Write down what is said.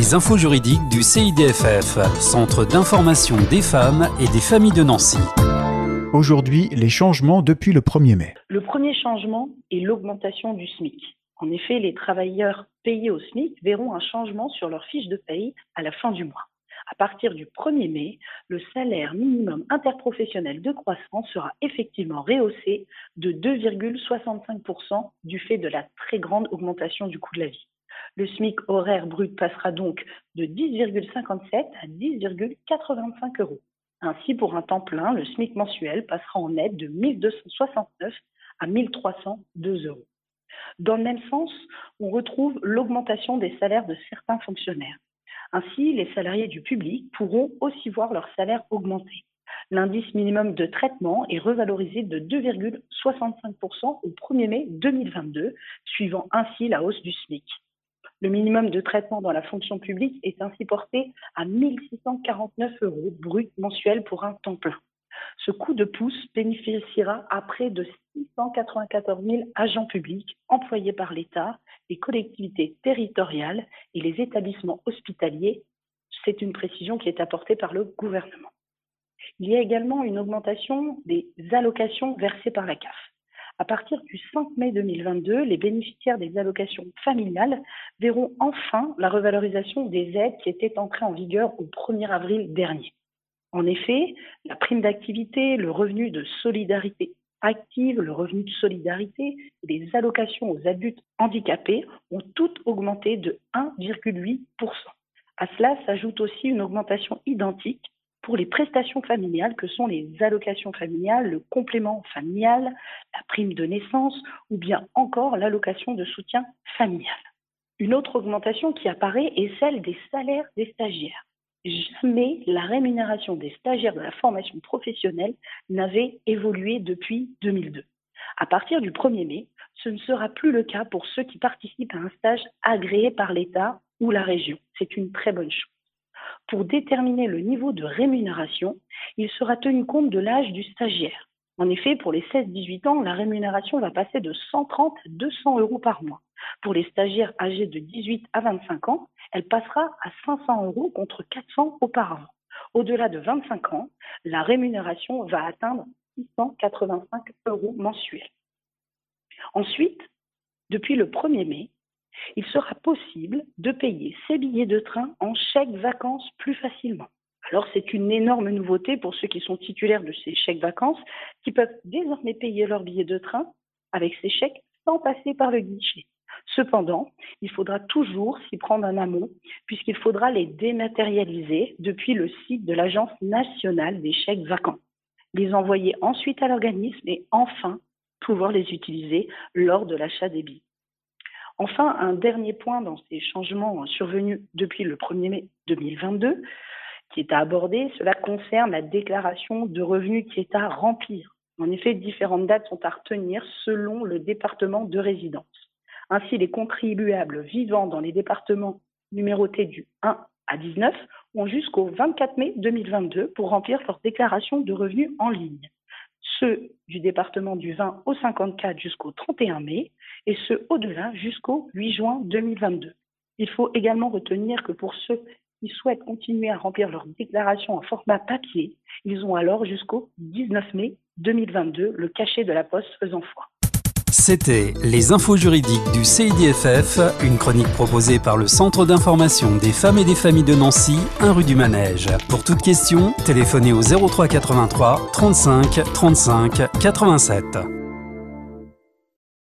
Les infos juridiques du CIDFF, Centre d'information des femmes et des familles de Nancy. Aujourd'hui, les changements depuis le 1er mai. Le premier changement est l'augmentation du SMIC. En effet, les travailleurs payés au SMIC verront un changement sur leur fiche de paye à la fin du mois. À partir du 1er mai, le salaire minimum interprofessionnel de croissance sera effectivement rehaussé de 2,65% du fait de la très grande augmentation du coût de la vie. Le SMIC horaire brut passera donc de 10,57 à 10,85 euros. Ainsi, pour un temps plein, le SMIC mensuel passera en net de 1 269 à 1 302 euros. Dans le même sens, on retrouve l'augmentation des salaires de certains fonctionnaires. Ainsi, les salariés du public pourront aussi voir leur salaire augmenter. L'indice minimum de traitement est revalorisé de 2,65% au 1er mai 2022, suivant ainsi la hausse du SMIC. Le minimum de traitement dans la fonction publique est ainsi porté à 1 649 euros brut mensuel pour un temps plein. Ce coup de pouce bénéficiera à près de 694 000 agents publics employés par l'État, les collectivités territoriales et les établissements hospitaliers. C'est une précision qui est apportée par le gouvernement. Il y a également une augmentation des allocations versées par la CAF. À partir du 5 mai 2022, les bénéficiaires des allocations familiales verront enfin la revalorisation des aides qui étaient entrées en vigueur au 1er avril dernier. En effet, la prime d'activité, le revenu de solidarité active, le revenu de solidarité et les allocations aux adultes handicapés ont toutes augmenté de 1,8%. À cela s'ajoute aussi une augmentation identique pour les prestations familiales que sont les allocations familiales, le complément familial, la prime de naissance ou bien encore l'allocation de soutien familial. Une autre augmentation qui apparaît est celle des salaires des stagiaires. Jamais la rémunération des stagiaires de la formation professionnelle n'avait évolué depuis 2002. À partir du 1er mai, ce ne sera plus le cas pour ceux qui participent à un stage agréé par l'État ou la région. C'est une très bonne chose. Pour déterminer le niveau de rémunération, il sera tenu compte de l'âge du stagiaire. En effet, pour les 16-18 ans, la rémunération va passer de 130 à 200 euros par mois. Pour les stagiaires âgés de 18 à 25 ans, elle passera à 500 euros contre 400 auparavant. Au-delà de 25 ans, la rémunération va atteindre 685 euros mensuels. Ensuite, depuis le 1er mai, il sera possible de payer ses billets de train en chèques vacances plus facilement. Alors c'est une énorme nouveauté pour ceux qui sont titulaires de ces chèques vacances, qui peuvent désormais payer leurs billets de train avec ces chèques sans passer par le guichet. Cependant, il faudra toujours s'y prendre en amont, puisqu'il faudra les dématérialiser depuis le site de l'Agence nationale des chèques vacances, les envoyer ensuite à l'organisme et enfin pouvoir les utiliser lors de l'achat des billets. Enfin, un dernier point dans ces changements survenus depuis le 1er mai 2022, qui est à aborder, cela concerne la déclaration de revenus qui est à remplir. En effet, différentes dates sont à retenir selon le département de résidence. Ainsi, les contribuables vivant dans les départements numérotés du 1 à 19 ont jusqu'au 24 mai 2022 pour remplir leur déclaration de revenus en ligne. Ceux du département du 20 au 54 jusqu'au 31 mai et ceux au-delà jusqu'au 8 juin 2022. Il faut également retenir que pour ceux qui souhaitent continuer à remplir leur déclaration en format papier, ils ont alors jusqu'au 19 mai 2022, le cachet de la poste faisant foi. C'était les infos juridiques du CIDFF, une chronique proposée par le Centre d'information des femmes et des familles de Nancy, 1 rue du Manège. Pour toute question, téléphonez au 03 83 35 35 87.